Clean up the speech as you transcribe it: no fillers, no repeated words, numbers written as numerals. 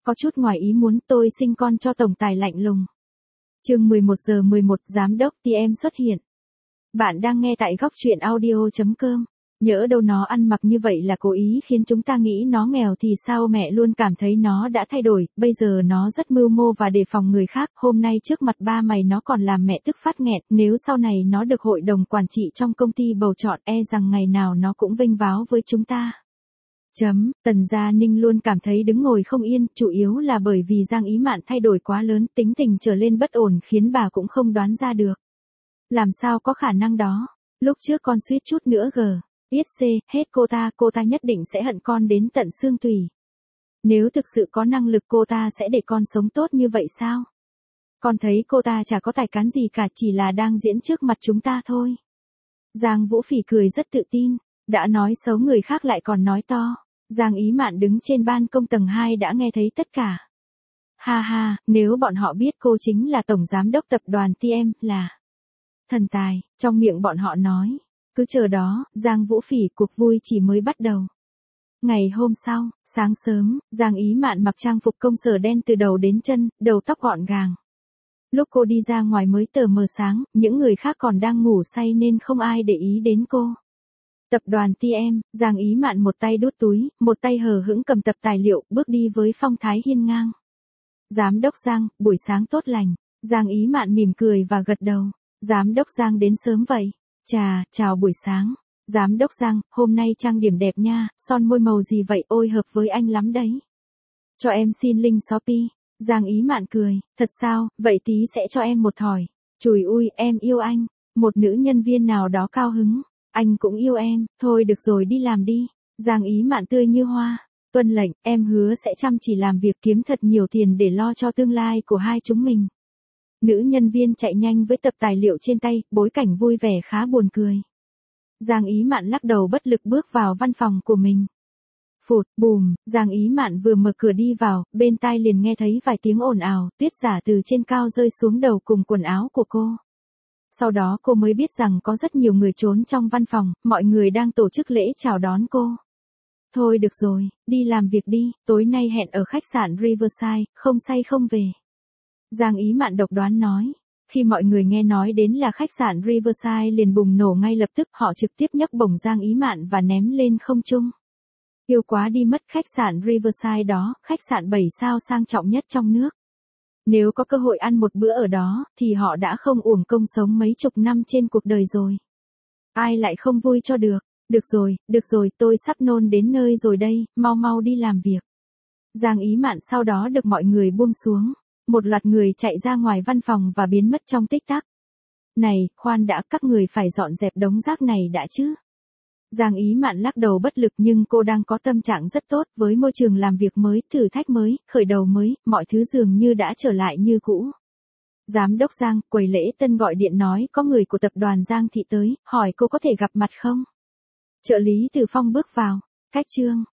có chút ngoài ý muốn, tôi sinh con cho tổng tài lạnh lùng. Chương 11:11 Giám đốc TM xuất hiện. Bạn đang nghe tại góc truyện audio.com. Nhỡ đâu nó ăn mặc như vậy là cố ý khiến chúng ta nghĩ nó nghèo thì sao, mẹ luôn cảm thấy nó đã thay đổi, bây giờ nó rất mưu mô và đề phòng người khác, hôm nay trước mặt ba mày nó còn làm mẹ tức phát nghẹn, nếu sau này nó được hội đồng quản trị trong công ty bầu chọn rằng ngày nào nó cũng vênh váo với chúng ta. Tần Gia Ninh luôn cảm thấy đứng ngồi không yên, chủ yếu là bởi vì Giang Ý Mạn thay đổi quá lớn, tính tình trở lên bất ổn khiến bà cũng không đoán ra được. Làm sao có khả năng đó, lúc trước con suýt chút nữa hết cô ta nhất định sẽ hận con đến tận xương tủy. Nếu thực sự có năng lực cô ta sẽ để con sống tốt như vậy sao? Con thấy cô ta chả có tài cán gì cả, chỉ là đang diễn trước mặt chúng ta thôi. Giang Vũ Phỉ cười rất tự tin, đã nói xấu người khác lại còn nói to. Giang Ý Mạn đứng trên ban công tầng 2 đã nghe thấy tất cả. Ha ha, nếu bọn họ biết cô chính là tổng giám đốc tập đoàn TM, là thần tài, trong miệng bọn họ nói. Cứ chờ đó, Giang Vũ Phỉ, cuộc vui chỉ mới bắt đầu. Ngày hôm sau, sáng sớm, Giang Ý Mạn mặc trang phục công sở đen từ đầu đến chân, đầu tóc gọn gàng. Lúc cô đi ra ngoài mới tờ mờ sáng, những người khác còn đang ngủ say nên không ai để ý đến cô. Tập đoàn TM, Giang Ý Mạn một tay đút túi, một tay hờ hững cầm tập tài liệu, bước đi với phong thái hiên ngang. Giám đốc Giang, buổi sáng tốt lành. Giang Ý Mạn mỉm cười và gật đầu. Giám đốc Giang đến sớm vậy. Chào buổi sáng. Giám đốc Giang, hôm nay trang điểm đẹp nha, son môi màu gì vậy, ôi hợp với anh lắm đấy. Cho em xin link Shopee. Giang Ý Mạn cười, thật sao, vậy tí sẽ cho em một thỏi. Chùi ui, em yêu anh. Một nữ nhân viên nào đó cao hứng. Anh cũng yêu em, thôi được rồi đi làm đi. Giang Ý Mạn tươi như hoa. Tuân lệnh, em hứa sẽ chăm chỉ làm việc kiếm thật nhiều tiền để lo cho tương lai của hai chúng mình. Nữ nhân viên chạy nhanh với tập tài liệu trên tay, bối cảnh vui vẻ khá buồn cười. Giang Ý Mạn lắc đầu bất lực bước vào văn phòng của mình. Phụt, bùm, Giang Ý Mạn vừa mở cửa đi vào, bên tai liền nghe thấy vài tiếng ồn ào, tuyết giả từ trên cao rơi xuống đầu cùng quần áo của cô. Sau đó cô mới biết rằng có rất nhiều người trốn trong văn phòng, mọi người đang tổ chức lễ chào đón cô. Thôi được rồi, đi làm việc đi, tối nay hẹn ở khách sạn Riverside, không say không về. Giang Ý Mạn độc đoán nói. Khi mọi người nghe nói đến là khách sạn Riverside liền bùng nổ ngay lập tức, họ trực tiếp nhấc bổng Giang Ý Mạn và ném lên không trung. Yêu quá đi mất, khách sạn Riverside đó, khách sạn 7 sao sang trọng nhất trong nước. Nếu có cơ hội ăn một bữa ở đó, thì họ đã không uổng công sống mấy chục năm trên cuộc đời rồi. Ai lại không vui cho được. Được rồi, tôi sắp nôn đến nơi rồi đây, mau đi làm việc. Giang Ý Mạn sau đó được mọi người buông xuống. Một loạt người chạy ra ngoài văn phòng và biến mất trong tích tắc. Này, khoan đã, các người phải dọn dẹp đống rác này đã chứ. Giang Ý Mạn lắc đầu bất lực, nhưng cô đang có tâm trạng rất tốt, với môi trường làm việc mới, thử thách mới, khởi đầu mới, mọi thứ dường như đã trở lại như cũ. Giám đốc Giang, quầy lễ tân gọi điện nói có người của tập đoàn Giang Thị tới, hỏi cô có thể gặp mặt không? Trợ lý Từ Phong bước vào. Cách chương